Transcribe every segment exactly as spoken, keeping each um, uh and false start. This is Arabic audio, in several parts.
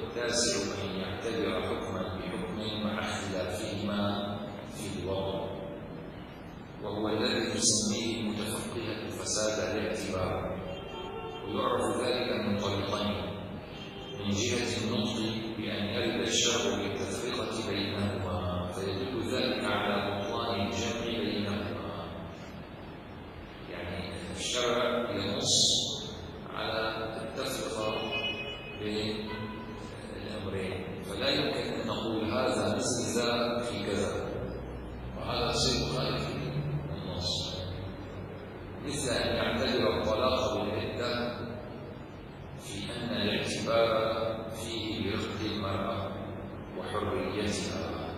والتاسع أن يعتبر حكما بحكم مع اختلافهما في الوضع، وهو الذي تسميه المتفقهة فساد الاعتبار، ويعرف ذلك من طريقين: من جهة النطق بأن يرد الشرع بالتفرقة بينهما فيدل ذلك على بطلان الجمع بينهما، يعني الشرع ينص على التفرقة بين الأمرين، فلا يمكن أن نقول هذا استثناء في كذا وهذا شيء مخالف للنص، مثل أن يعتبر الطلاق بالعدة في أن الاعتبار فيه برفق المرأة وحريتها،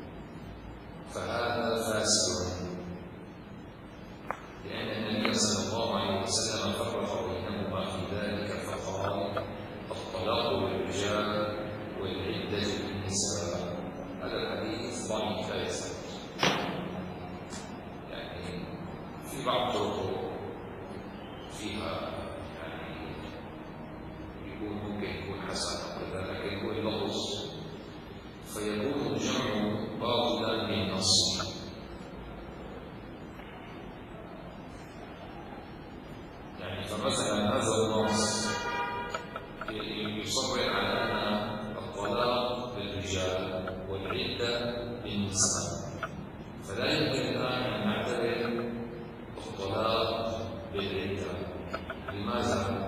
فهذا فاسد، لأن النبي صلى الله عليه وسلم فرق بينهما في ذلك فقال: الطلاق للرجال والعدة للنساء. هذا الحديث ضعيف لا يثبت، يعني في بعض طرقه فيها يعني يكون ممكن يكون حسن وكذا، لكن هو اللفظ فيكون الجمع باطلا بالنص. يعني فمثلا هذا النص يصور على أن الطلاق للرجال والعدة للنساء، فلا يمكن الآن أن نعتبر الطلاق بالعدة. لماذا؟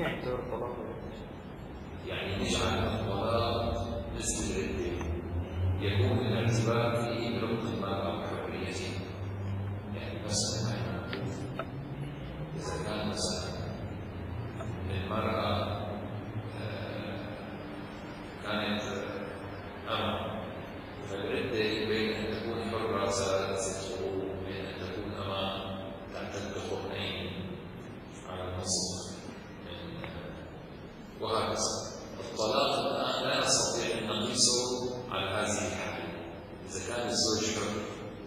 يعني نجعل الطلاق مثل العدة، يكون الاعتبار فيه برفق المرأة وحريتها. يعني مثلا إذا كان مثلا المرأة كانت أمة، فالعدة بين أن تكون حرة ثلاثة قروء وبين أن تكون أمة تعتد قرنين على النصف وهكذا. الطلاق الآن لا نستطيع أن نقيسه على هذه الحالة. إذا كان الزوج حر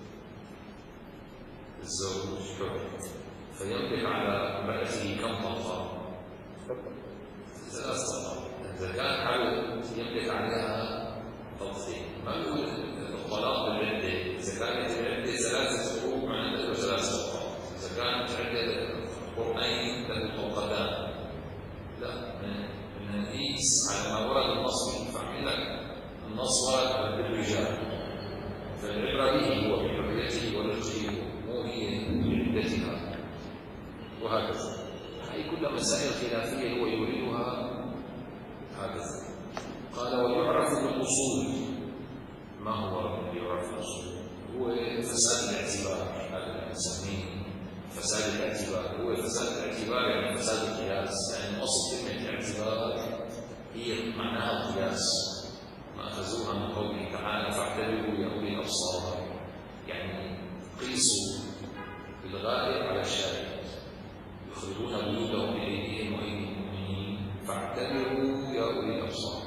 الزوج حر فيملك على امرأته كم طلقة؟ ثلاث طلقات. إذا كان حر يملك عليها طلقتين. ما نقول الطلاق بالعدة، إذا كانت العدة ثلاثة قروء معناتها له ثلاث طلقات، إذا كانت عدة قرنين له طلقتان. لا، نقيس على ما ورد النص به، فعمل لك النص ورد بالرجال فالعبرة به هو بحريته ورزقه مو هي بعدتها، وهكذا. هذه كلها مسائل خلافية هو يريدها هكذا. قال: ويعرف بالأصول. ما هو يعرف بالأصول؟ هو فساد الاعتبار، هذا نسميه فساد الاعتبار. هو فساد الاعتبار يعني فساد القياس، يعني أصل كلمة الاعتبار هي معناها القياس، ما أخذوها من قوله تعالى: فاعتبروا يا أولي الأبصار، يعني قيسوا بالغائب على الشاهد، يخرجون بيوتهم بأيديهم وأيدي المؤمنين، فاعتبروا يا أولي الأبصار.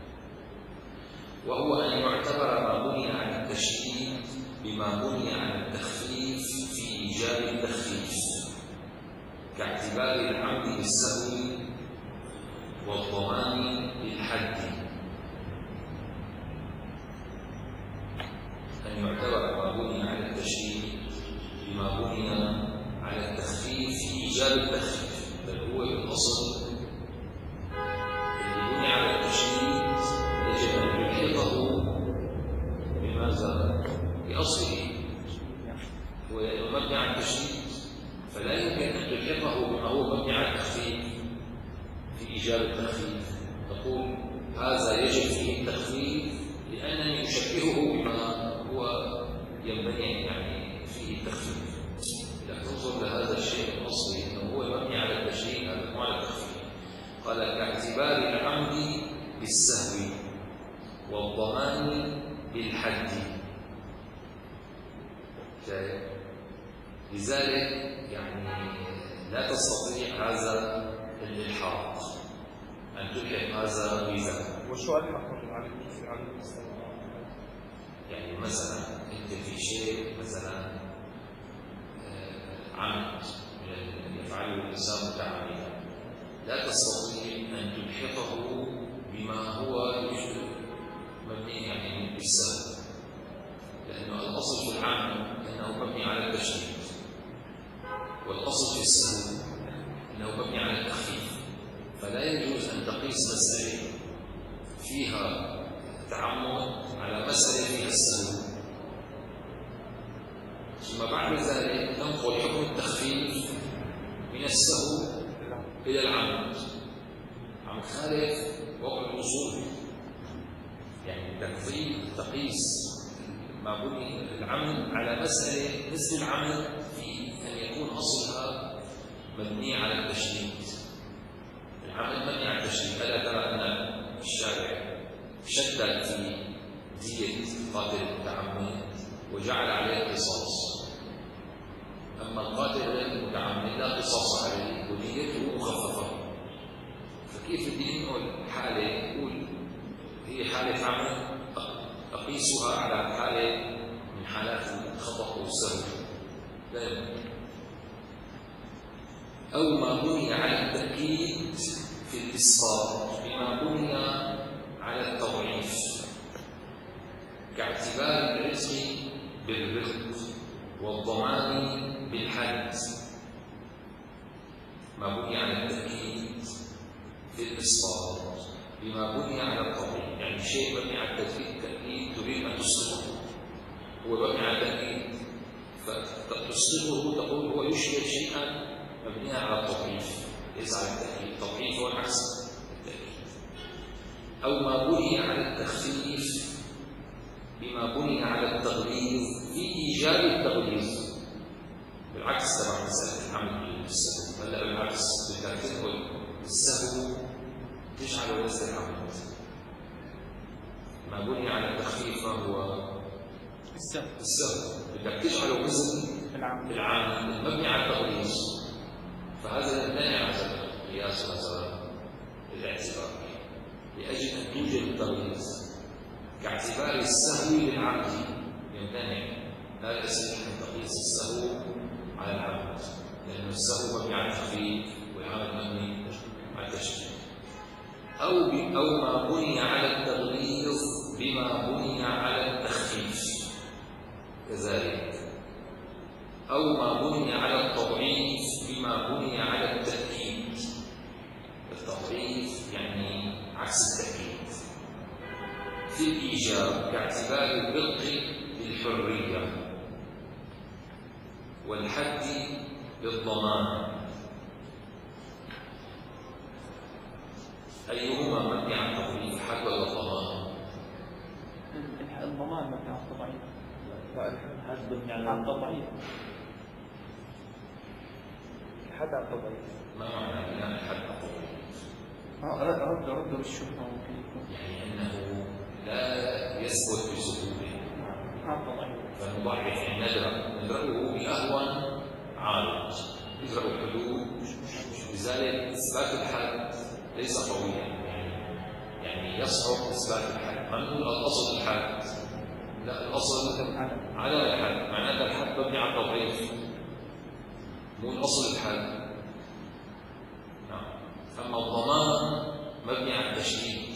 وهو أن يعتبر ما بني على التشديد بما بني على التخفيف في إيجاب التخفيف، كاعتبار العمد بالسهو والضمان بالحد. أن يعتبر ما بني على التشديد بما بني على التخفيف في إيجاب التخفيف، بل هو الأصل اللي بني على التشديد يجب أن يلحقه بماذا؟ بأصله. هو مبني على التشديد فلا يمكن أن تلحقه بما هو مبني على التخفيف في إيجاب التخفيف. تقول هذا يجب فيه التخفيف لأنني أشبهه بما هو ينبني يعني فيه التخفيف. إذا تنظر لهذا الشيء الأصلي أنه هو مبني على التشديد، هذا مو على التخفيف. قال: كاعتبار العمد بالسهو والضمان بالحد. لذلك يعني لا تستطيع هذا الإلحاق أن تلحق هذا بذاك. وشو ألحق على يعني مثلا أنت في شيء مثلا عمد يفعله الإنسان متعمدا، لا تستطيع أن تلحقه بما هو مبني على التخفيف، فلا يجوز أن تقيس مسألة فيها تعمد على مسألة فيها السهو. ثم بعد ذلك ننقل حكم التخفيف من السهو إلى العمد. عم تخالف وقع الأصول، يعني التخفيف تقيس ما بني العمد على مسألة مثل العمد في أن يكون أصلها مبني على التشديد. العمد مبني على التشديد. ألا ترى أن الشارع شدد في دية قاتل المتعمد وجعل عليه القصاص، أما القاتل غير المتعمد لا قصاص عليه وديته مخففة. فكيف بدي نقول حالة يقول هي حالة عمد أقيسها على حالة من حالات الخطأ والسهو؟ لا يمكن. أو ما بني على التأكيد في الإسقاط بما بني على التضعيف، كاعتبار الرزق بالرزق والضمان بالحد. ما بني على التأكيد في الإسقاط بما بني على التضعيف، يعني شيء مبني على التأكيد تريد أن تصدقه، هو مبني على التأكيد فتصدقه تقول هو يشبه شيئا مبنيها على التضعيف ليس على التأكيد. التضعيف هو العكس التأكيد. أو ما بني على التخفيف بما بني على التغليظ في إيجاب التغليظ، بالعكس تبع مسألة العمل بالسهو. هلا بالعكس بدك تدخل السهو تجعله مثل العمل. ما بني على التخفيف فهو السهو، السهو بدك تجعله مثل العمل المبني على التغليظ، فهذا يمتنع على القياس وهذا الاعتبار لأجل أن توجد التغليظ، كاعتبار السهو للعمد يمتنع. لا يصح أن تقيس السهو على العمد، لأن السهو مبني على التخفيف والعمد مبني على التشديد. أو أو ما بني على التغليظ بما بني على التخفيف كذلك. أو ما بني على التضعيف بما بني على التأكيد. التضعيف يعني عكس التأكيد. في الإيجاب كاعتبار الرق بالحرية والحد بالضمان. أيهما مبني على التضعيف، الحد ولا الضمان؟ الضمان مبني على التضعيف، والحد مبني على التضعيف. الحد على التضعيف. ما معنى بناء الحد على التضعيف؟ رد رد رد بالشبهة ممكن يكون. يعني أنه لا يثبت بسهولة. على التضعيف. فنضعف يعني ندرأ ندرأه بأهون عارض، يدرأ الحدود، لذلك إثبات الحد ليس قويا، يعني يعني يصعب إثبات الحد. ما نقول الأصل الحد، لا الأصل عدم الحد، معناته الحد مبني على التضعيف مو الأصل الحد. نعم. أما الضمان مبني على التشديد،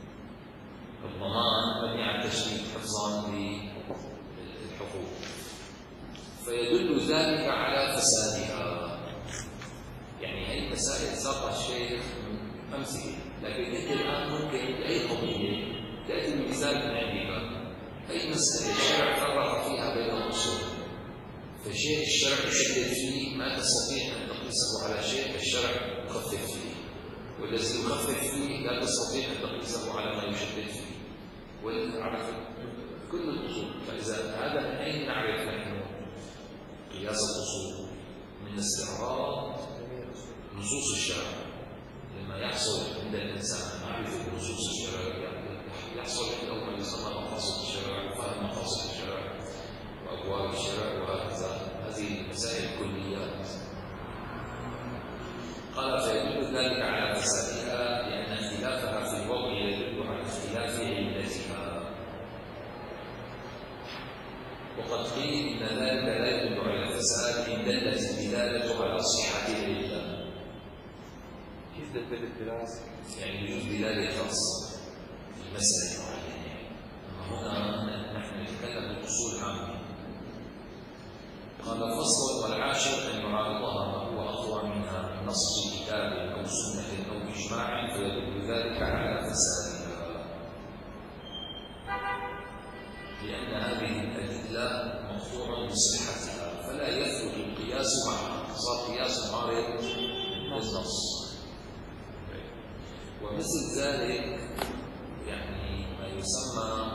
الضمان مبني على التشديد حفظا للحقوق، فيدل ذلك على فسادها. يعني هذه المسائل ساقها الشيخ أمثلة، لكن أنت الآن ممكن أي قضية تأتي بمثال من عندك. أي مسألة الشرع فرق فيها بين الأصول، فشيء الشرع يشدد فيه ما تستطيع أن تقيسه على شيء الشرع يخفف فيه، والذي يخفف فيه لا تستطيع أن تقيسه على ما يشدد فيه. وعلى كل الأصول، فإذا هذا من أين نعرف نحن قياس الأصول؟ من استعراض نصوص الشرع. لما يحصل عند الإنسان معرفة نصوص الشرع يحصل عنده ما يسمى مقاصد الشرع وفهم مقاصد الشرع وأبواب الشرع وهكذا. هذه المسائل كليات. قال فيدل ذلك على فسادها لأن اختلافها في الوضع يدل على اختلاف علتها. وقد قيل إن ذلك لا يدل على الفساد إن دلت الدلالة على صحة العلة. كيف دلت الدلالة؟ يعني يوجد دلالة خاصة في مسألة معينة. أما هنا نحن نتكلم بالأصول عامة. قال فصل والعاشر أن يعارضها ما هو أقوى منها من نص الكتاب لأن هذه الأدلة مقطوع بصحتها فلا يثبت القياس معها، صار قياس عارض للنص. ومثل ذلك يعني ما يسمى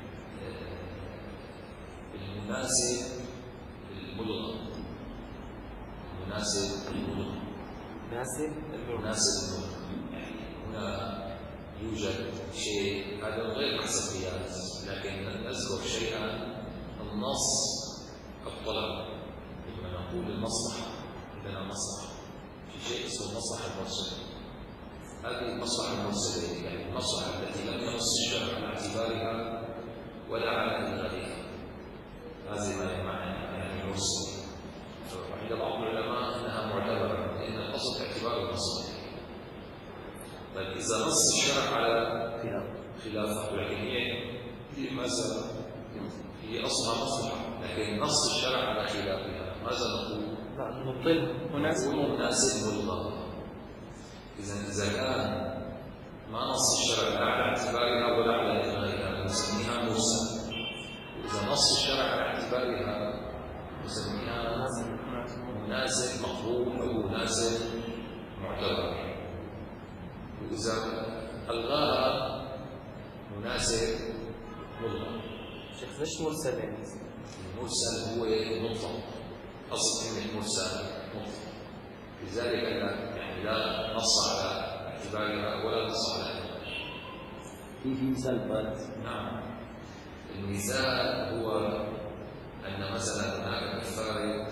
المناسب الملغى. المناسب الملغى مناسب مناسب الملغى يعني هنا يوجد شيء هذا غير محسب قياس، لكن نذكر شيئا النص الطلب. لما نقول المصلحة عندنا مصلحة في شيء اسمه المصلحة المرسلة. هذه المصلحة المرسلة يعني المصلحة التي لم ينص الشرع على اعتبارها ولا على إلغائها، هذه ما يعني المرسلة. عند بعض العلماء أنها معتبرة لأن الأصل اعتبار المصلحة. طيب إذا نص الشرع على خلافه لكن هي هي ماذا؟ هي أصلها مصلحة لكن نص الشرع على خلافها ماذا نقول؟ لا نبطل مناسب مناسب ملغى. إذا إذا كان ما نص الشرع لا على اعتبارها ولا على إلغائها نسميها مرسل، وإذا نص الشرع على اعتبارها نسميها مناسب مقبول أو مناسب معتبر، وإذا ألغاها مناسب ملغى. شيخ ليش مرسل يعني؟ المرسل هو مطلق، أصل كلمة مرسل مطلق، لذلك يعني لا نص على اعتبارها ولا نص على اعتبارها. في في مثال بارز؟ نعم، المثال هو أن مثلا هناك كفارة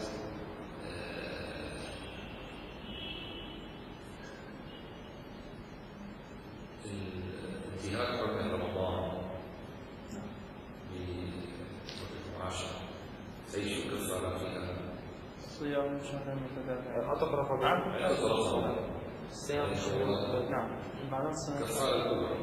انتهاك حكم رمضان بعشرة، أي شو كفارة فيها؟ صيام شهر متتابع. عتق رقبة. عتق رقبة. صيام شهر. نعم. بعد كفارة الكبرى.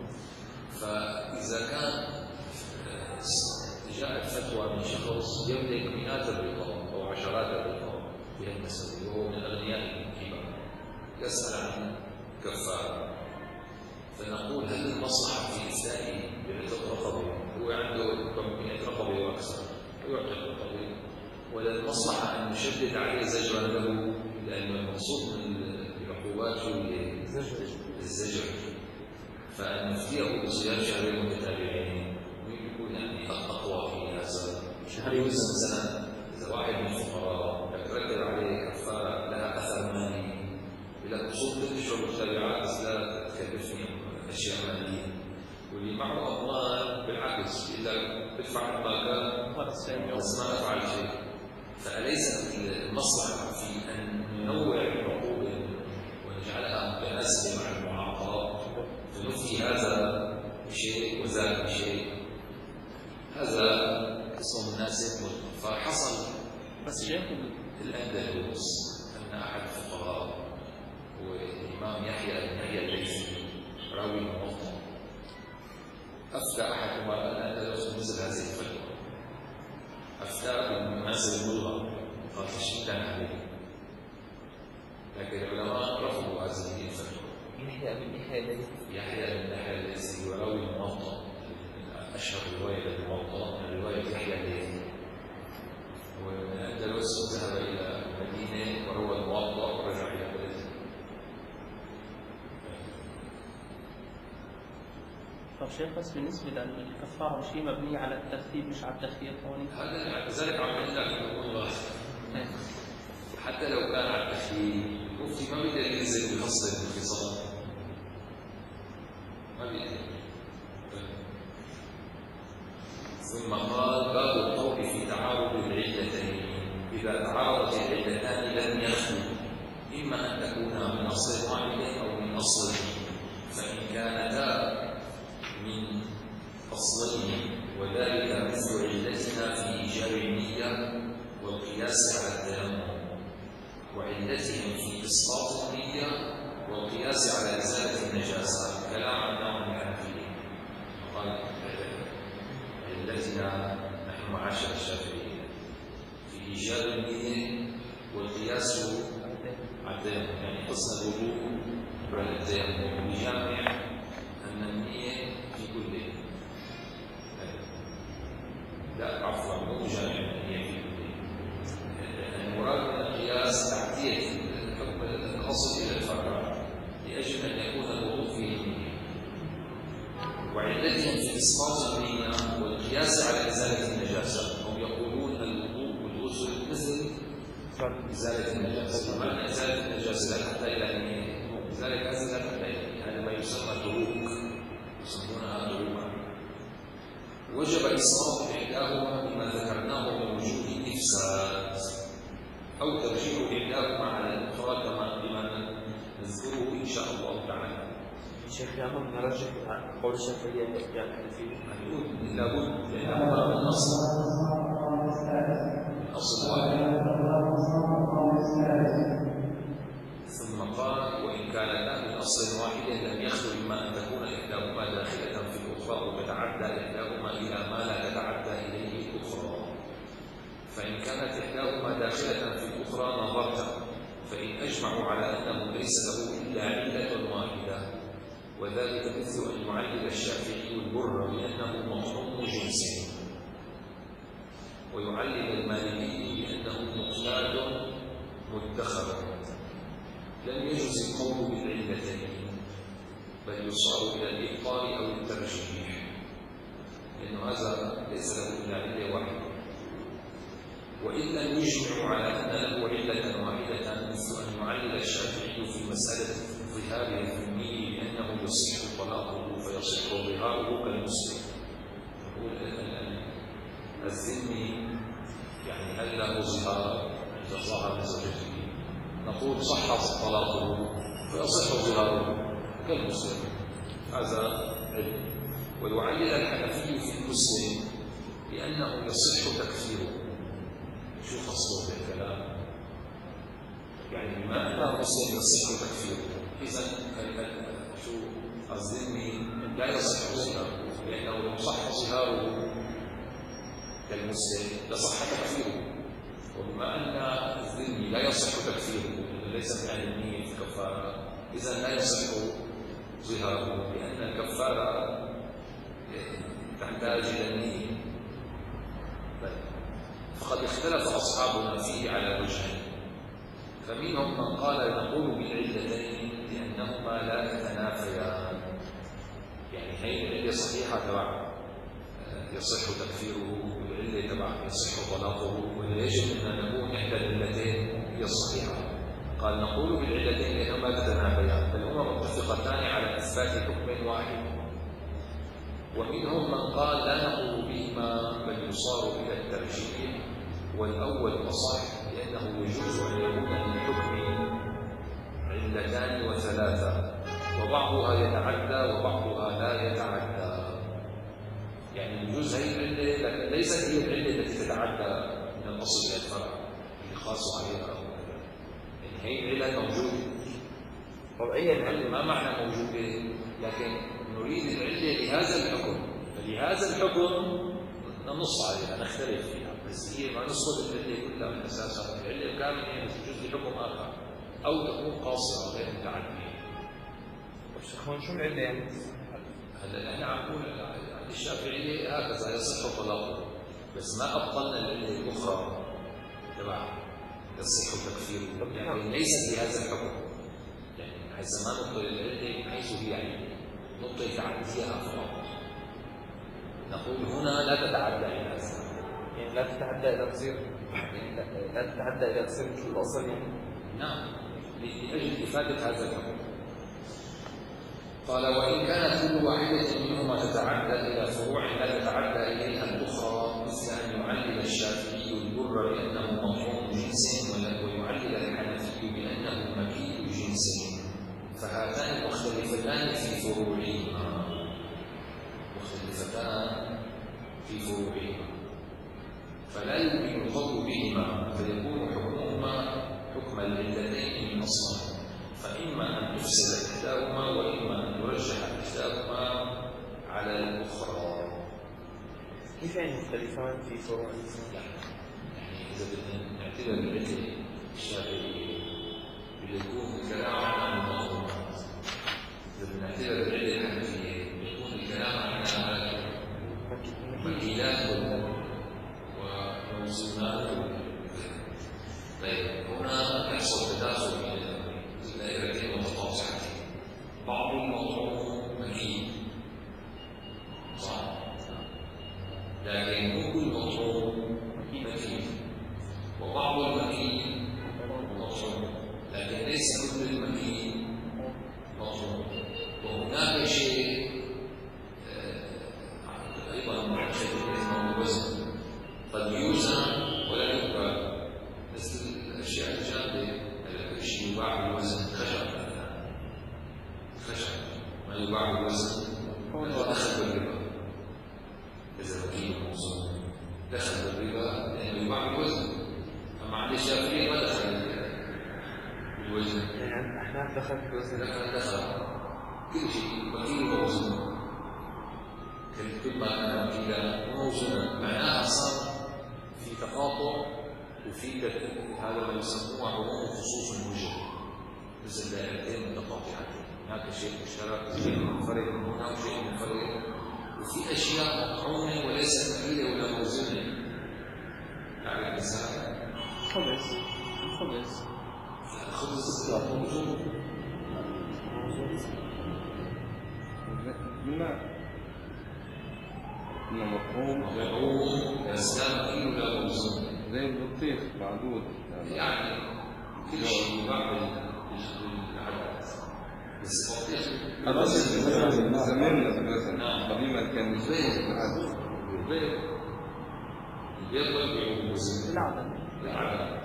فإذا كان جاءت فتوى من شخص يملك مئات الرقاب أو عشرات الرقاب بهالمسألة وهو من أغنياء الكبار يسأل عن كفارة، فنقول هل المصلحة في إسلامه بعتق رقبة؟ هو عنده مئة رقبة وأكثر ويعتق رقبة، ولا المصلحة أن نشدد عليه زجرا له لأن المقصود من العقوبات هو الزجر، فأن نفتيه بصيام شهرين متتابعين ويكون يعني أقوى في هذا شهرين مثلا. إذا واحد من الفقراء يترتب عليه كفارة لها أثر مالي إلى أصول تنشر متابعات بس لا تكلفني أشياء مالية، واللي معه أموال بالعكس إلا بدفع ما كان بس ما أفعل شيء. فأليس المصلحة في أن ننوع العقوبة ونجعلها متناسبة مع المعاقبات فنفي هذا بشيء وذاك بشيء؟ هذا اسمه مناسب مطلق. فحصل بس شيخ الأندلس أن أحد الفقهاء والإمام يحيى بن يحيى الليثي راوي الموطأ أفتى أحدهما الأندلس مثل هذه الفتوى، أفتى بالمناسب الملغى قال تشديدا عليه، لكن العلماء رفضوا هذه الفتوى. يحيى بن يحيى الليثي يحيى بن يحيى الليثي هو راوي الموطأ، أشهر رواية للموطأ رواية يحيى الليثي، ومن الأندلس ذهب إلى المدينة وروى الموطأ ورجع إلى بلده. طب شيخ بس بالنسبة للكفارة شيء مبني على الترتيب مش على التخيير هون؟ هذا لذلك عم نقول لك والله حتى لو كان على التخيير المفتي ما بيقدر ينزل بفصل الانفصال، ما بيقدر. ثم قال باب القول في تعارض العلتين، إذا تعارضت العلتان لم يخلو إما أن تكونا من أصل واحد أو من أصلين، فإن كانتا من أصلين وذلك مثل علتنا في إيجاب النية والقياس على التيمم، وعلتهم في إسقاط النية والقياس على إزالة النجاسة، كلام عن نوع الحنفية. قال علتنا نحن معاشر الشافعية في إيجاب النية والقياس على التيمم، يعني حسن الوضوء على التيمم بجامع أن النية في كل لا عفوا مو جامع مية بالمية. المراد من القياس تعدية الحكم الأصل إلى الفرع لأجل أن يكون الوضوء فيه نية. وعلتهم في إسقاط النية والقياس على إزالة النجاسة، هم يقولون الوضوء والغسل مثل إزالة النجاسة. معنى إزالة النجاسة لا تحتاج إلى نية، إزالة النجاسة لا تحتاج إلى نية، هذا ما يسمى دروك، يسمونها دروكا. وجب إسقاط إحداهما بما ذكرناه من وجود الإفساد، أو ترجيح إحداهما على الأخرى كما بما نذكره إن شاء الله تعالى. شيخ يامن نرجح قول الشافعية يعني الحنفية. نقول لابد لأنهما من أصل أصل واحد. ثم قال وإن كانتا من أصل واحد لم يخلو إما أن تكون إحداهما داخلة في الأخرى وتتعدى إحداهما إلى ما لا تتعدى إليه الأخرى. فإن كانت إحداهما داخلة في الأخرى نظرت، فإن أجمعوا على أنه ليس له إلا علة واحدة، وذلك مثل أن يعلل الشافعي البر بأنه مطعوم جنس، ويعلل المالكي بأنه مقتاد مدخر، لم يجز القول بالعلتين بل يصار إلى الإبطال أو الترجيح، لأن هذا ليس له إلا علة واحدة. وإن لم يجمعوا على أن له علة واحدة مثل أن يعلل الشافعي في مسألة ظهاره الذمي بأنه يصح طلاقه فيصح ظهاره كالمسلم. يقول الذمي يعني هل له ظهار إذا ظهر لزوجته؟ نقول صح طلاقه فيصح ظهاره كالمسلم، هذا علم. ويعلل الحنفي في المسلم بأنه يصح تكفيره. شو خصه بالكلام؟ يعني بما أن المسلم يصح تكفيره، إذا شو الذمي لا يصح ظهاره، لأنه لو صح ظهاره كالمسلم لصح تكفيره. وبما أن الذمي لا يصح تكفيره ليس من أهل النية في الكفارة، إذا لا يصح ظهاره، لأن الكفارة تحتاج إلى النية. فقد اختلف أصحابنا فيه على وجهين، فمنهم من قال نقول بالعلتين لأنهما لا يتنافيان، يعني هي العلة صحيحة تبع يصح تكفيره والعلة تبع يصح طلاقه، ولا يجب أن نكون إحدى العلتين هي الصحيحة. قال نقول بالعلتين لأنهما لا يتنافيان بل هما متفقتان على إثبات حكم واحد. ومنهم من قال لا نقول بهما بل يصار إلى الترجيح، والأول أصح لأنه يجوز أن يكون للحكم علتان وثلاثة وبعضها يتعدى وبعضها لا يتعدى. يعني يجوز هي العلة لكن ليست هي العلة التي تتعدى من الأصل إلى الفرع اللي خاص عليها أو كذا. يعني هي العلة موجودة. طب أي العلة؟ ما معنى موجودة؟ لكن نريد العلة لهذا الحكم، فلهذا الحكم ننص عليها نختلف فيها، بس هي ما نصب العلة كلها من أساسها. العلة الكاملة تجوز لحكم آخر أو تكون قاصرة غير متعدية. هون شو العلة يعني؟ هلا نحن عم نقول عند الشافعية هكذا يصح طلاقه، بس ما أبطلنا العلة الأخرى تبع يصح تكفيره، يعني ليست لهذا الحكم. يعني حيث ما نبطل العلة حيث هي علة نبطل تعديها فقط. نقول هنا لا تتعدى إلى هذا، يعني لا تتعدى إلى تصير يعني لا تتعدى إلى تصير مثل الأصل يعني. نعم، لأجل إفادة هذا الحكم. قال وإن كانت كل واحدة منهما تتعدى إلى فروع لا تتعدى إليها الأخرى، مثل أن يعلل الشافعي البر بأنه مطعوم جنس ويعلل الحنفي بأنه مكيل جنس، فهاتان مختلفتان في فروعهما مختلفتان في فروعهما فلا يمكن القول بهما فيكون حكمهما حكم العلتين من أصلهما، فإما أن تفسد إحداهما وإما أن ترجح إحداهما على الأخرى. كيف يعني مختلفان في فروعهما؟ يعني إذا بدنا نعتبر العلة الشافعية بيكون الكلام عن المنظومات، إذا بدنا نعتبر العلة الحنفية بيكون الكلام عن مكيلات دخل بالربا لأنه يباع بالوزن، أما عند الشافعية ما دخل بالوزن. يعني احنا دخلت بالوزن. دخل دخل كل شيء وكيل موزون، كل ما أنا وكيلا موزونا، معناها صار في تقاطع وفي هذا ما يسموه عموم خصوص الموجب، مثل دائرتين متقاطعتين، هناك شيء مشترك، شيء منفرد من هنا وشيء منفرد، وفي أشياء مطعومة وليست مكيلة ولا موزونة. يعني مثلا خبز الخبز الخبز موزون بالماء إنه مطعوم مطعوم بس لا مكيل ولا موزون، زي البطيخ معدود يعني كل شيء يباع بالعدد. بس البطيخ زماننا مثلا قديما كان البيض البيض البيض ما يبيعوه بالوزن العدد بالعدد،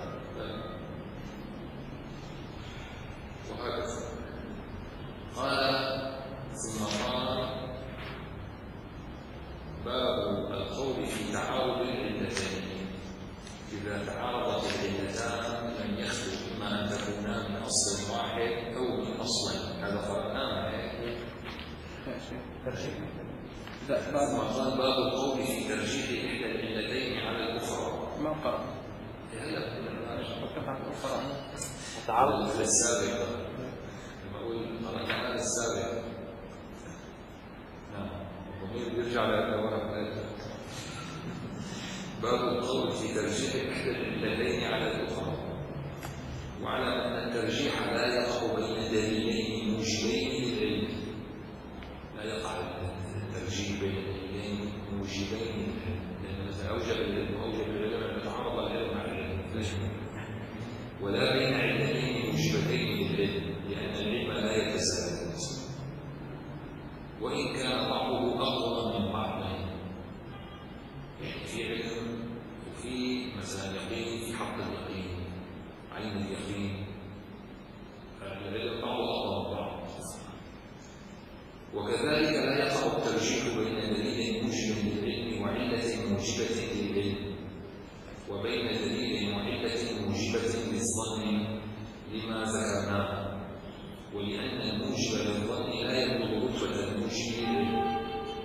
وهكذا. قال ثم قال باب القول في تعارض العلتين، إذا تعارضت العلتان لم يخلو إما أن تكونا من أصل واحد أو من أصلين، هذا قرأناه. ترجيح. ثم قال باب القول في ترجيح إحدى العلتين على الأخرى. ما قرأ هلا وقطعة أخرى تعارض في السابق، لما أقول قرأنا هذا السابق، نعم الضمير يرجع لورا. باب القول في ترجيح إحدى العلتين على الأخرى، وعلى أن الترجيح لا يقع بين دليلين موجبين للعلم، لا يقع الترجيح بين دليلين موجبين للعلم، لأن مثلا أوجب العلم وأوجب العلم أن يتعارض العلم مع العلم، ولا بين علتين موجبتين للعلم، لأن العلم لا يتزايد، وإن كان بعضه أقوى من بعض. يعني في علم وفي مثلا يقين، في حق اليقين، عين اليقين، العلم بعضه أقوى من بعض. وكذلك لا يقع الترجيح بين دليل موجب للعلم وعلة موجبة للعلم، وبين دليل وعلة موجبة للظن، لما ذكرناه، ولأن الموجب للظن لا يبلغ رتبة الموجب للعلم،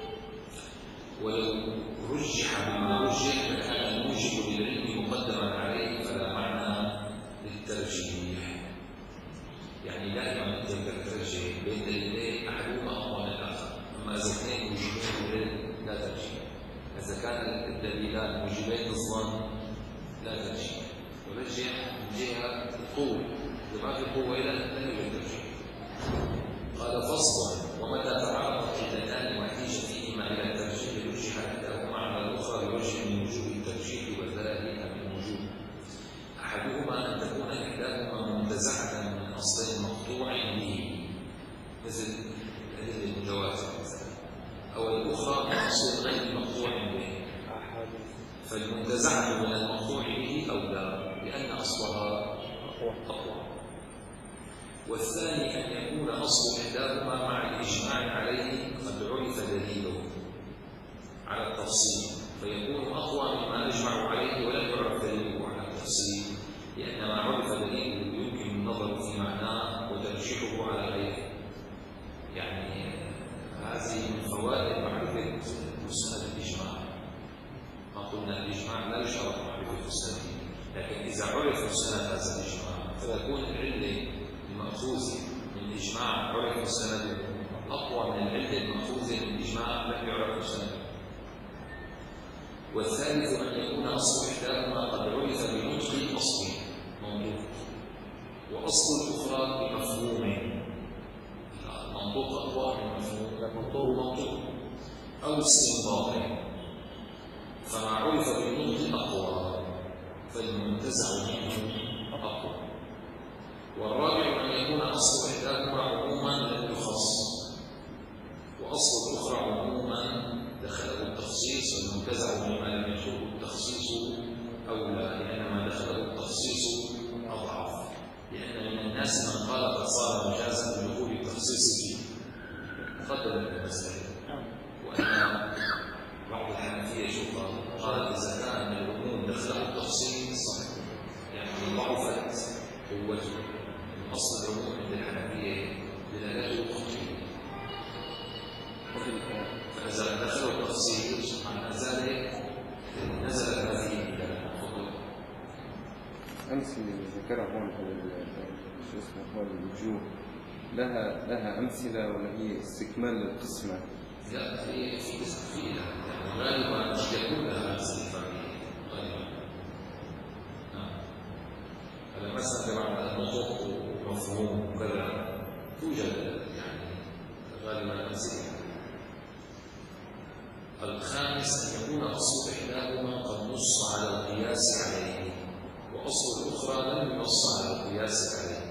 ولو رجح بما رجح لكان الموجب للعلم مقدما عليه، فلا معنى للترجيح. يعني دائما انت ترجح بين دليلين احدهما اقوى من الاخر، اما اذا اثنين موجبين للعلم لا ترجيح، اذا كان الدليلان موجبين للظن لا ترجيح، ورجح من جهه القوه، اذا ما في قوه لا يوجد ترجيح. قال فصلا ومتى تعارضت علتان واحتيج فيهما الى الترجيح رجح احداهما على الاخرى بوجه من وجوه الترجيح، وذلك من وجوه: احدهما ان تكون احداهما منتزعه من اصل مقطوع به، مثل الادله المتواتره مثلا، او الاخرى من اصل غير مقطوع به، فالمنتزعه من المقطوع به اولى لان اصلها اقوى. والثاني أن يكون أصل إحداهما مع الإجماع عليه قد عرف دليله على التفصيل، فيكون أقوى مما أجمع عليه ولم يعرف دليله على التفصيل، لأن ما عرف دليله يمكن النظر في معناه وترجيحه على غيره. يعني هذه من فوائد معرفة مسند الإجماع. ما قلنا الإجماع لا يشترط معرفة مسنده، لكن إذا عرف مسند هذا الإجماع فتكون العلة المأخوذ من الإجماع عرف السند أقوى من العلة المأخوذ من الإجماع لم يعرف السند. والثالث أن يكون أصل إحداهما قد عرف بنطق الأصل منطوق، وأصل الأخرى بمفهوم. المنطوق أقوى من المفهوم، المنطوق منطوق أو استنباط، فما عرف بالنطق أقوى فالمنتزع منه أقوى. والرابع أن يكون أصل إحداهما عموما لم يخص، وأصل الأخرى عموما دخله التخصيص، والمنتزع مما لم يدخله التخصيص أولى، لأن ما دخله التخصيص أضعف، لأن من الناس من قال قد صار مجازا بدخول التخصيص فيه مقدما للمسألة. وأن بعض الحنفية شوف قال إذا كان التفصيل مع ذلك نزلت هذه الخطوة. أمثلة ذكرها هون شو اسمه هون الوجوه لها لها أمثلة ولا هي استكمال للقسمة؟ لا هي في فيها يعني غالبا مش يكون لها أمثلة فرعية غالبا. نعم. هذا مثلا تبع النطق ومفهوم وكذا توجد يعني غالبا أمثلة. الخامس أن يكون أصل إحداهما قد نص على القياس عليه وأصل الأخرى لم ينص على القياس عليه،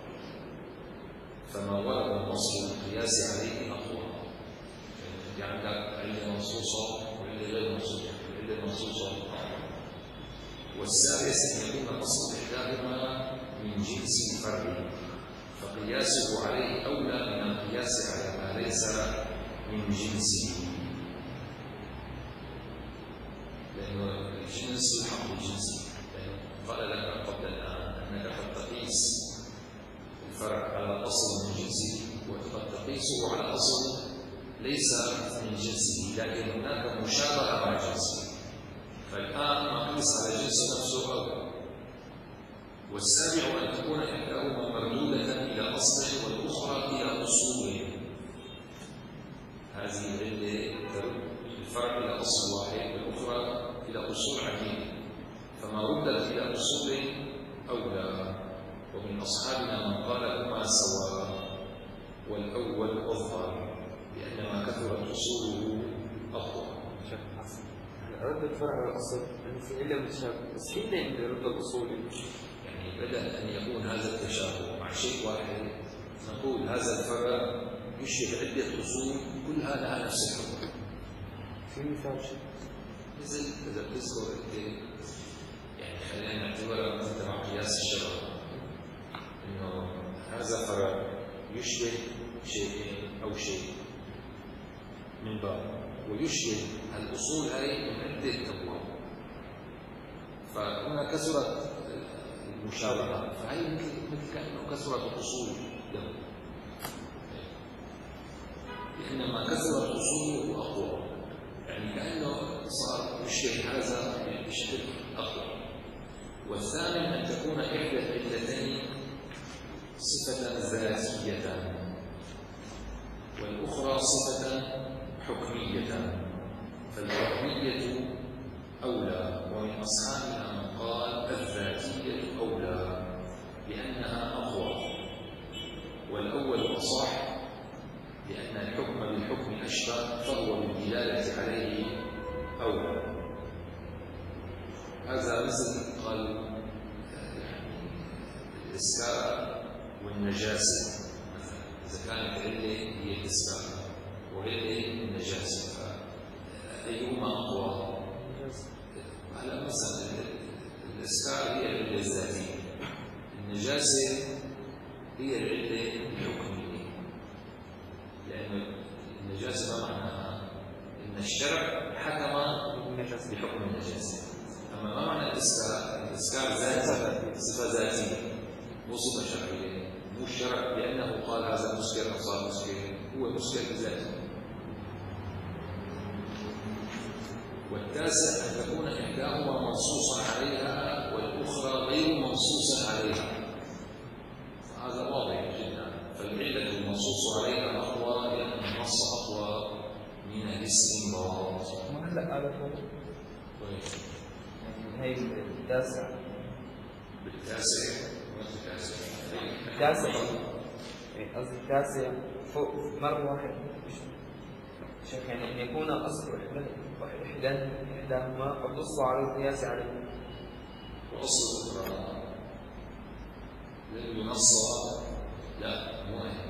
فما ورد النص للقياس عليه أقوى. يعني عندك علة منصوصة وعلة غير منصوصة، العلة المنصوصة أقوى. والسادس أن يكون أصل إحداهما من جنس الفرد فقياسه عليه أولى من القياس على ما ليس من جنسه، لأنه الجنس يلحق بالجنس. قال لك قبل الآن أنك قد تقيس الفرع على أصل من جنسه وقد تقيسه على أصل ليس من جنسه، لكن هناك مشابهة مع جنسه، فالآن نقيس على جنس نفسه أولى. والسابع أن تكون إحداهما مردودة إلى أصل والأخرى إلى أصول. هذه العلة ترد الفرع إلى أصل واحد والأخرى إلى أصول عديدة، فما ردت إلى أصول أولى. ومن أصحابنا من قال هما سواء والأول أظهر لأنما كثرت أصوله أقوى. رد الفرع على الأصل يعني في علة متشابهة، بس حين يرد الأصول يعني بدل أن يكون هذا التشابه مع شيء واحد نقول هذا الفرع يشبه عدة أصول كلها لها نفس الحكم. في مثال شيء مثل إذا بتذكر أنت يعني خلينا نعتبرها مثل تبع قياس الشبه، إنه هذا فرع يشبه شيئين أو شيء من باب ويشبه الأصول هاي من عدة أبواب، فهنا كثرت المشابهة، فهي مثل مثل كأنه كثرت الأصول له، لأنما كثرت أصوله أقوى، يعني كأنه صار يشبه هذا بشكل أقوى. والثامن أن تكون إحدى العلتين صفة ذاتية والأخرى صفة حكمية، فالحكمية أولى. ومن أصحابنا من قال الذاتية أولى لأنها أقوى، والأول أصح لأن الحكم بالحكم أشبه فهو بالدلالة عليه أولى. هذا مثل قال يعني الإسكار والنجاسة، إذا كانت علة هي الإسكار وعلة النجاسة فأيهما أقوى؟ هلا مثلا الإسكار هي العلة الذاتية، النجاسة هي العلة الحكمية، لأن النجاسة ما معناها إن الشرع حكم بحكم النجاسة، أما ما معنى الإسكار؟ الإسكار ذاتي صفة ذاتية مو صفة شرعية، مو الشرع لأنه قال هذا مسكر أو صار مسكر، هو مسكر بذاته. والتاسع أن تكون إحداهما منصوصا عليها والأخرى غير منصوصا عليها، هذا واضح جدا. فالعلة المنصوص عليها أقوى لأن النص أقوى من الاستنباط. ما هلا على فوق يعني هي التاسع بالتاسع والتاسع التاسع قصدي التاسع فوق مرة واحد شيخ، يعني أن يكون أصل إحدى إحداهما قد نص على القياس عليه وأصل الأخرى لم ينص. لا مو هيك.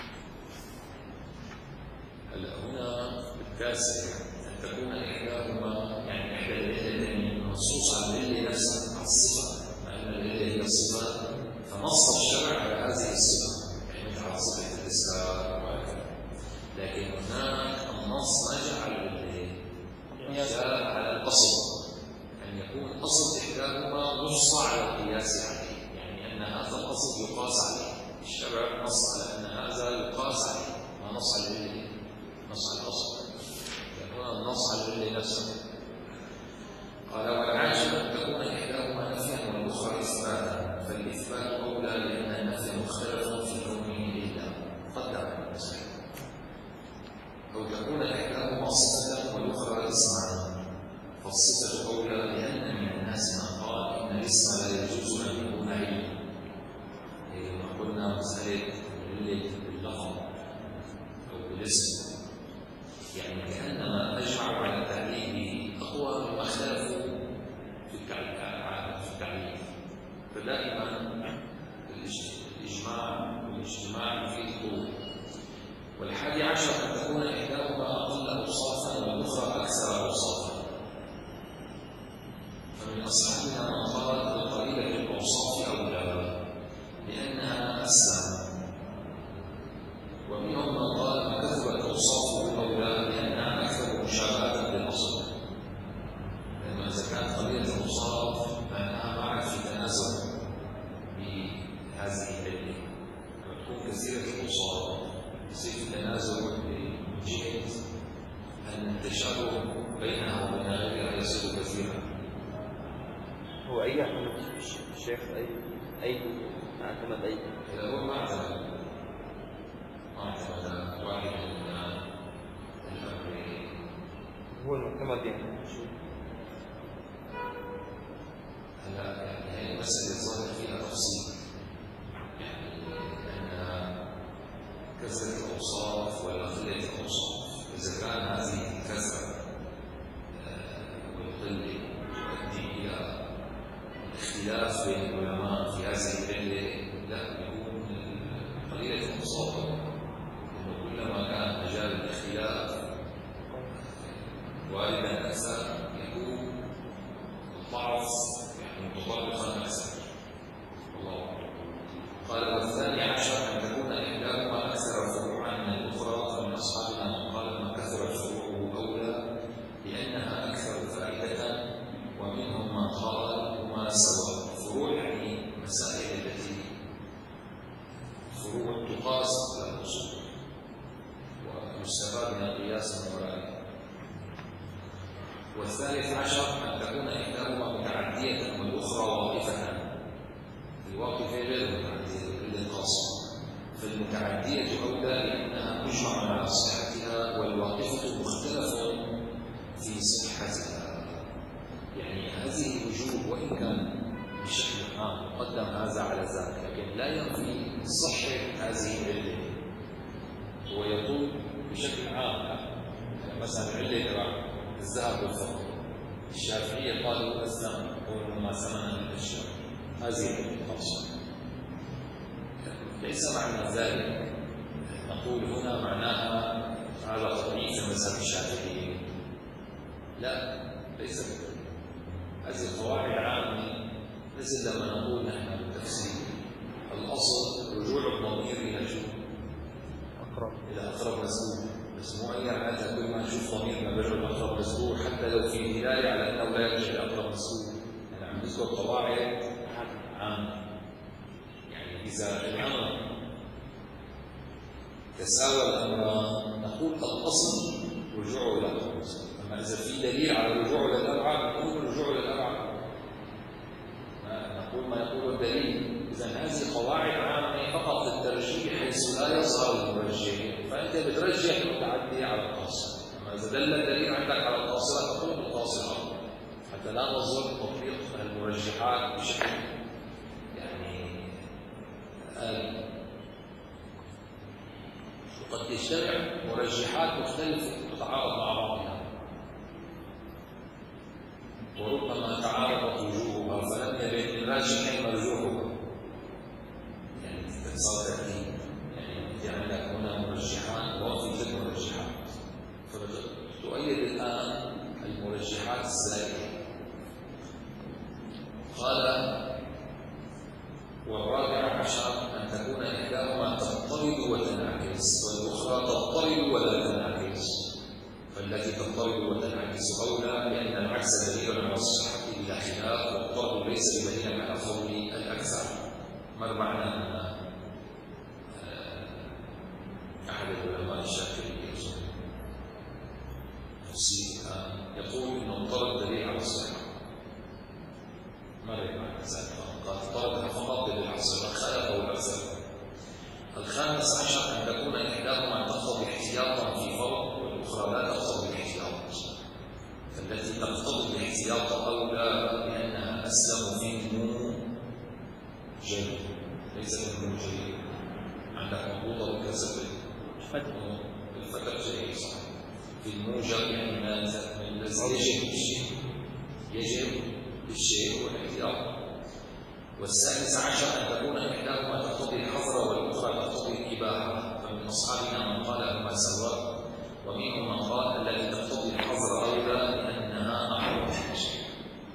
هلا هنا بالتاسع أن تكون إحداهما يعني إحدى العلتين منصوص على العلة نفسها على الصفة، مع أن العلة هي الصفة فنص الشرع على هذه الصفة، يعني مثل على صفة الإسكار وهكذا. لكن هناك النص ما جاء على العلة، جاء على الأصل، أن يكون أصل إحداهما نص على القياس عليه، يعني أن هذا الأصل يقاس عليه. الشرع نص على أن هذا يقاس عليه، ما نص على العلة، نص على الأصل. هنا النص على العلة نفسه. قال والعاشر أن تكون إحداهما نفيا والأخرى إثباتا، فالإثبات أولى لأن النفي مختلف في كونه إلا قدر المسألة، أو تكون إحداهما صفة والأخرى اسما، فالصفة أولى لأن من الناس من قال إن الاسم لا يجوز أن يكون علما. كما قلنا مسألة العلة باللفظ أو بالاسم، يعني كأنما أجمعوا على التعليل أقوى مما اختلفوا في التعليل، فدائما الإجماع والاجتماع يفيد قوة. والحادي عشر أن تكون إحداهما أقل أوصافا والأخرى أكثر أوصافا، فمن أصحابنا من قال بقليلة الأوصاف أولى لأنها أسلم، ومنهم من قال بكثرة أوصافه أولى لأنها أكثر مشابهة للأصل، لأن إذا كانت قليلة الأوصاف فإنها ما عاد في تناسب بهذه العلة، لما تكون كثيرة الأوصاف يصير في تنازل من جهة أن التشابه بينها وبين غيرها يصير كثيرا. هو أي يعتمد الشيخ أي أي اعتمد أي إذا هو ما اعتمد ما اعتمد واحد من الأمرين هو المعتمد يعني شو؟ هلا يعني هي المسألة ظاهر فيها تفصيل، يعني أن كثرة الأوصاف ولا قلة الأوصاف، إذا كان هذه الكثرة والقلة تؤدي إلى اختلاف بين العلماء في هذه العلة، لا يكون قليلة الأوصاف، إنه كلما كان مجال الاختلاف واردا أكثر يكون الضعف يعني متطرفا أكثر. والله أعلم. قال والثاني عشر أن تكون إحداهما أكثر فروعا من الأخرى، فمن أصحابنا من قال ما كثرت فروعه أولى لأنها أكثر فائدة، ومنهم من قال هما سواء. فروع يعني مسائل التي فروع تقاس على الأصول ويستفاد من القياس من ورائها. والثالث عشر أن تكون إحداهما متعدية والأخرى واقفة. الواقفة غير المتعدية كل قاصة، فالمتعدية أولى لأنها مجمع على صحتها، والواقفة مختلف في صحتها. يعني هذه الوجوه وإن كان بشكل عام مقدم هذا على ذاك، لكن لا ينفي صحة هذه العلة. هو يقول بشكل عام يعني مثلا العلة تبع الذهب والفضة، الشافعية قالوا الزمن هو ما ثمن من الأشياء، هذه العلة خاصة. ليس معنى ذلك نقول هنا معناها على قطعية مذهب الشافعية، لا ليس كذلك. هذه قواعد عامة، مثل لما نقول نحن بالتفسير الأصل رجوع الضمير إلى شو؟ أقرب إلى أقرب مذكور، بس مو أي معناتها كل ما نشوف ضمير ما بيرجع لأقرب مذكور حتى لو في دلالة على أنه لا يرجع لأقرب مذكور. يعني عم نذكر قواعد عامة، يعني إذا الأمر تساوى الأمران نقول الأصل رجوعه إلى أقرب مذكور، أما إذا في دليل على رجوعه للأبعد نقول رجوعه للأبعد، نقول ما يقول الدليل. إذا هذه قواعد عامة فقط للترجيح حيث لا يظهر المرجح، فأنت بترجح المتعدي على القاصر. أما إذا دل الدليل عندك على القاصرة تقول القاصر أفضل، حتى لا نظن تطبيق المرجحات بشكل يعني آلي. وقد تجتمع مرجحات مختلفة تتعارض مع بعضها، وربما تعارضت وجوهها فلم يبين الراجحين مرجوحها، يعني صار تأكيد. يعني أنت عندك هنا مرجحان وفي ثلاث مرجحات، فتؤيد الآن المرجحات الزائدة. قال والرابع عشر أن تكون إحداهما تضطرد وتنعكس والأخرى تضطرد ولا تنعكس، فالتي تضطرد وتنعكس أولى لأن العكس دليل على الصحة بلا خلاف، والطرد ليس بدليلا على قول الأكثر. مر معنا أن أحد العلماء الشافعي يفصل الآن يقول إنه اضطرد دليل على الصحة. ما رأيك عن سابقا؟ قال اضطردها فقط دليل على الصحة خالفه الأكثر. الخامس عشر أن تكون إحداهما تقتضي احتياطا في فرض والأخرى لا تقتضي الاحتياط. فالتي تقتضي الاحتياط أولى لأنها أسلم منه جيد، ليس منه جيد. عندك مضبوطة بالكسب الفتح جيد صح. في الموجب يعني ما الذي يجب الشيء يجب الشيء والاحتياط. والسادس عشر أن تكون إحداهما تقتضي الحظر والأخرى تقتضي الإباحة. فمن أصحابنا من قال هما سواء، ومنهم من قال التي تقتضي الحظر أولى لأنها أحوط الشيء.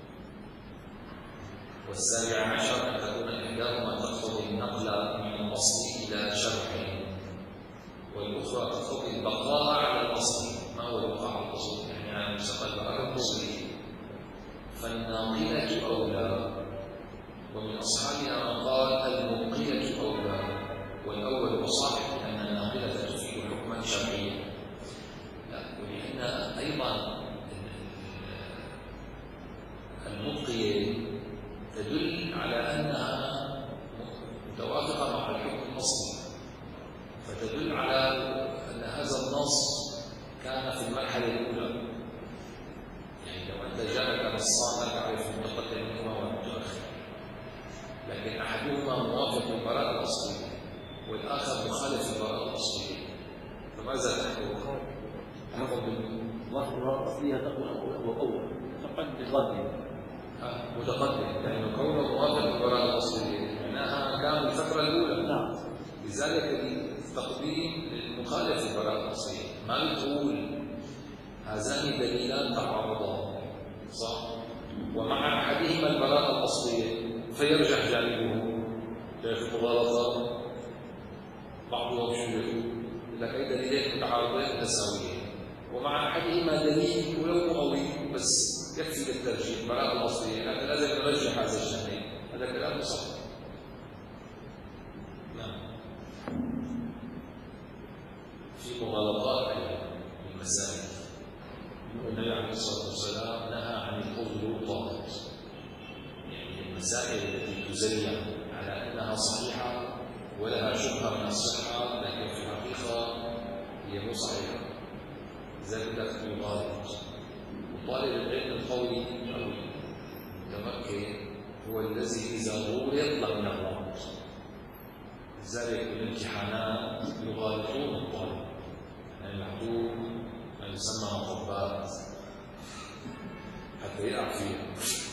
والسابع عشر أن تكون إحداهما تقتضي النقل من الأصل إلى شرح، والأخرى تقتضي البقاء على الأصل. ما هو البقاء على الأصل؟ يعني على مستقبل بقاء الأصل. فالناقلة أولى. ومن أصحابها من قال المبقية أولى، والأول أصح لأن الناقلة تفيد حكما شرعيا. ولأن أيضا المبقية تدل على أنها متوافقة مع الحكم الأصلي، فتدل على أن هذا النص كان في المرحلة الأولى. يعني لو أنت جاءك نصان لا تعرف المتقدم منهما والمتأخر، لكن أحدهما موافق للبراءة الأصلية والآخر مخالف للبراءة الأصلية، فماذا تحكم؟ تحكم موافق للبراءة الأصلية تقول هو أول تقدم متقدم، لأنه كونه موافق للبراءة الأصلية معناها كان الفترة الأولى. نعم. لذلك التقديم للمخالف للبراءة الأصلية. ما بتقول هذان دليلان تعارضان صح؟ ومع أحدهما البراءة الأصلية فيرجح جانبه. كيف مغالطة؟ بعضهم شو يقول لك أي دليلين متعارضين متساويين، ومع أحدهما دليل ولو قوي بس يكفي للترجيح البراءة الأصلية، لكن لازم نرجح هذا الشيئين. هذا كلام صح. نعم. في مغالطات في المسائل. النبي عليه الصلاة والسلام نهى عن القول بالطاغوت، يعني المسائل التي تزين على أنها صحيحة ولها شبهة من الصحة لكن في الحقيقة هي مو صحيحة، لذلك لا تغالط. وطالب العلم القوي أو المتمكن هو الذي إذا غلط لم يغلط. لذلك بالامتحانات يغالطون الطالب، يعني يعطوه ما يسمى مطبات حتى يقع فيها.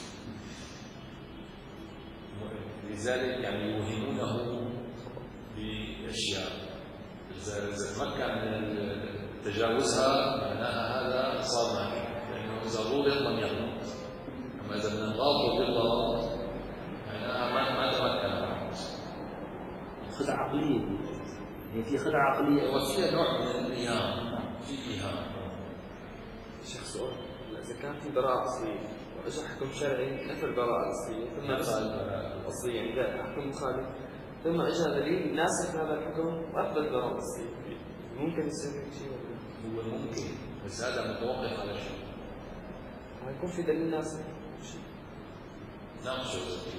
لذلك يعني يوهمونه بأشياء، إذا تمكن من تجاوزها معناها هذا صار ناجح، لأنه إذا غلط لم يغلط. أما إذا من الغلط وغلط معناها ما ما تمكن بعد. خدعة عقلية، هي في خدعة عقلية وفيها نوع من الإيهام. في إيهام. شيخ سؤال، إذا كان في براءة أصلية وإجا حكم شرعي نفى البراءة الأصلية ثم نفى البراءة الأصلية يعني جاء حكم مخالف ثم إجا دليل ناسخ هذا الحكم وأثبت البراءة الأصلية، ممكن يصير هيك شيء ولا هو ممكن، بس هذا متوقف على شيء. يكون في دليل ناسخ ناقشه.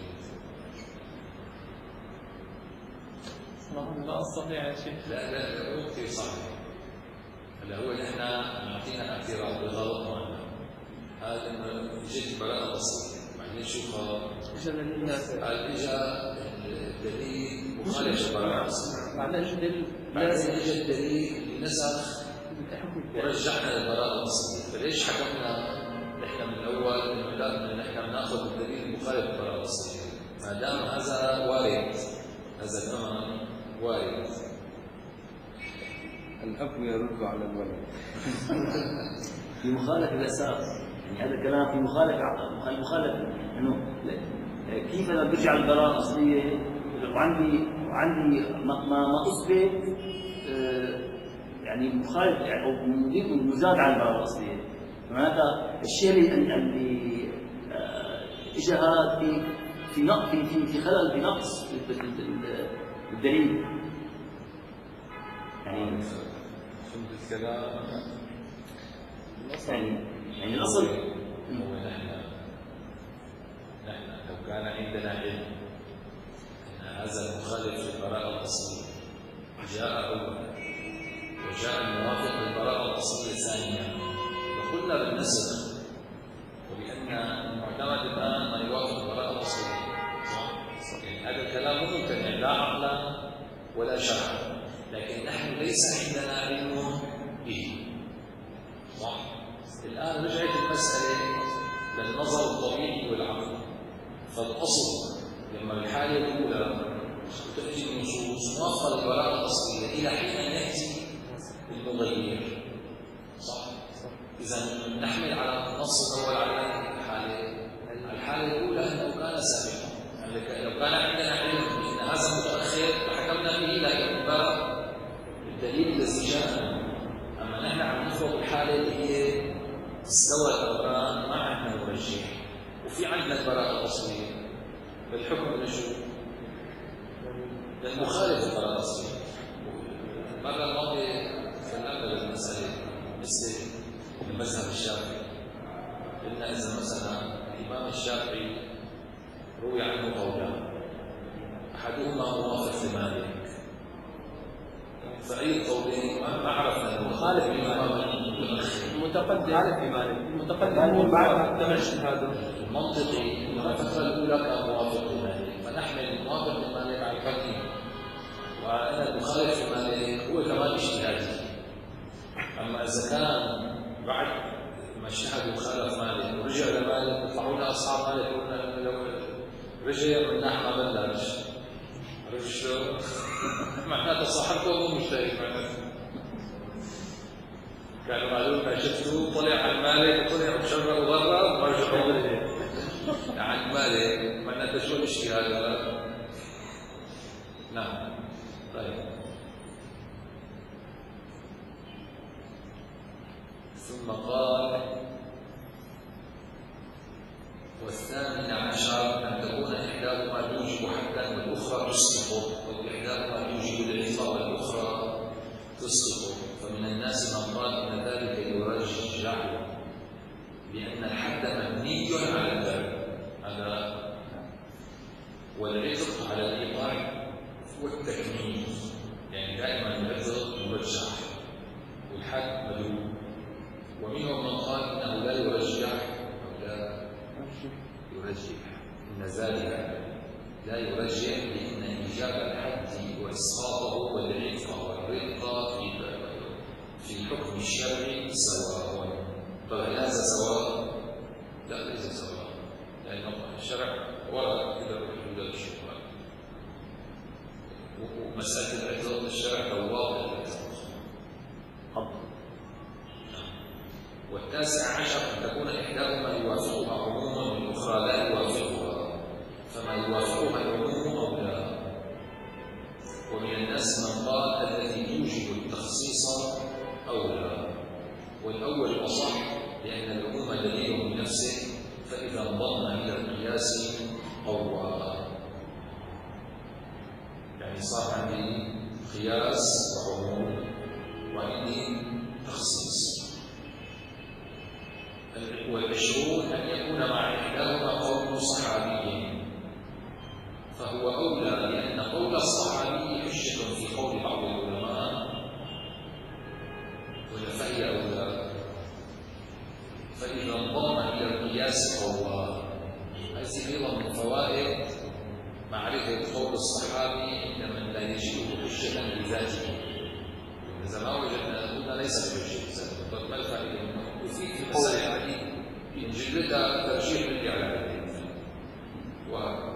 لا أستطيع يا شيخ. لا لا لا مو كثير صحيح. هلا هو نحن نعطينا اعتراض بغلط معنا، هذا انه اجت براءة اصلية، بعدين شو صار؟ اجى دليل ناسخ. قال اجى الدليل مخالف للبراءة الاصلية. بعدين اجى دليل بعدين ناسخ. اجى الدليل اللي نسخ ورجعنا للبراءة الاصلية، فليش حكمنا نحن من الاول انه لا نحن ناخذ الدليل المخالف للبراءة الاصلية؟ ما دام هذا وارد، هذا الامر وارد. الأب يرد على الولد. في مخالفة الأساس، يعني هذا الكلام في مخالفة عقل، مخالفة إنه كيف أنا برجع للبراءة الأصلية وعندي وعندي ما ما ما أثبت يعني مخالف أو مزاد عن البراءة الأصلية، معناتها الشيء اللي اللي إجا هذا في في نقص في في خلل في نقص بالدليل. يعني فهمت الكلام؟ يعني يعني الأصل هو نحن نحن لو كان عندنا علم أن هذا المخالف للبراءة الأصلية جاء أولا وجاء الموافق للبراءة الأصلية ثانيا وقلنا بالنسخ وبأن المعتمد الآن ما يوافق البراءة الأصلية. يعني هذا الكلام ممكن لا عقلا ولا شرعا، لكن نحن ليس عندنا علم به. صح؟ الآن رجعت المسألة للنظر الطبيعي والعقل. فالأصل لما الحالة الأولى تأتي النصوص موافقة للبراءة الأصلية إلى حين يأتي المغير. صح؟ إذا نحمل على النص الأول على الحالة الحالة الأولى أنه كان سابقا. يعني لو كان عندنا علم أن هذا متأخر فحكمنا به لا يعتبر الدليل الذي جاءنا. أما نحن عم نفرض الحالة اللي هي استوى الأمران ما عندنا مرجح وفي عندنا البراءة الأصلية بالحكم نشوف للمخالف البراءة الأصلية. المرة الماضية تكلمنا بالمسألة مثل المذهب الشافعي. قلنا إذا مثلا الإمام الشافعي روي عنه قولان أحدهما موافق لمالك فأي قولين ما عرفنا المخالف للإمام المتقدم عارف بمالك المتقدم بعد تبع اجتهاده المنطقي الفترة الأولى كان موافق لمالك فنحمل الموافق لمالك على القديم وأن المخالف لمالك هو كمان اجتهادي. أما إذا كان بعد ما اجتهد وخالف مالك ورجع لمالك يطلعوا لنا أصحاب مالك يقولون لو رجع من نحن ما بلش عرفت شلون؟ معناته صاحبكم مو مجتهد معناته. كانوا قالوا لنا شفتوا طلع عن مالك وطلع مشرق برا وما رجعوا عن مالك معناته شو الاجتهاد هذا؟ نعم. طيب ثم قال والثامن عشر أن تكون إحداهما توجب حدا والأخرى تسقط أو إحداهما توجب العفة والأخرى تسقط. فمن الناس من قال إن ذلك يرجع بأن الحد مبني على الذنب هذا والعتق على الإيقاع والتكميل. يعني دائما العتق يرجح والحد مدعو. ومنهم من قال إنه لا يرجح أو لا يرجح إن ذلك لا يرجح لأن إيجاب الحد وإسقاطه والعتق والرقة في في الحكم الشرعي سواء. فهل هذا سواء؟ لا ليس سواء لأن الشرع ورد كذا بحدود الشبهات ومسألة العتق الشرع واضح. والتاسع عشر أن تكون إحداهما يوافقها عموما والأخرى لا يوافقها فما يوافقها العموم أو لا. ومن الناس من قال الذي يوجب التخصيص أولى والأول أصح لأن العموم دليل بنفسه فإذا انضم إلى القياس قوى. يعني صار عندي قياس وعموم وعندي تخصيص. والعشرون أن يكون مع إحداهما قول صحابي فهو أولى لأن قول الصحابي حجة في قول بعض العلماء ولا فهي أولى. فإذا انضم إلى القياس قوى. هذه أيضا من فوائد معرفة قول الصحابي عند من لا يجده حجة لذاته. إذا ما وجدنا قلنا ليس بحجة ذاته ما الفائدة منه؟ يفيد في مسائل عديدة ينجلدها ترجيح بالإعلان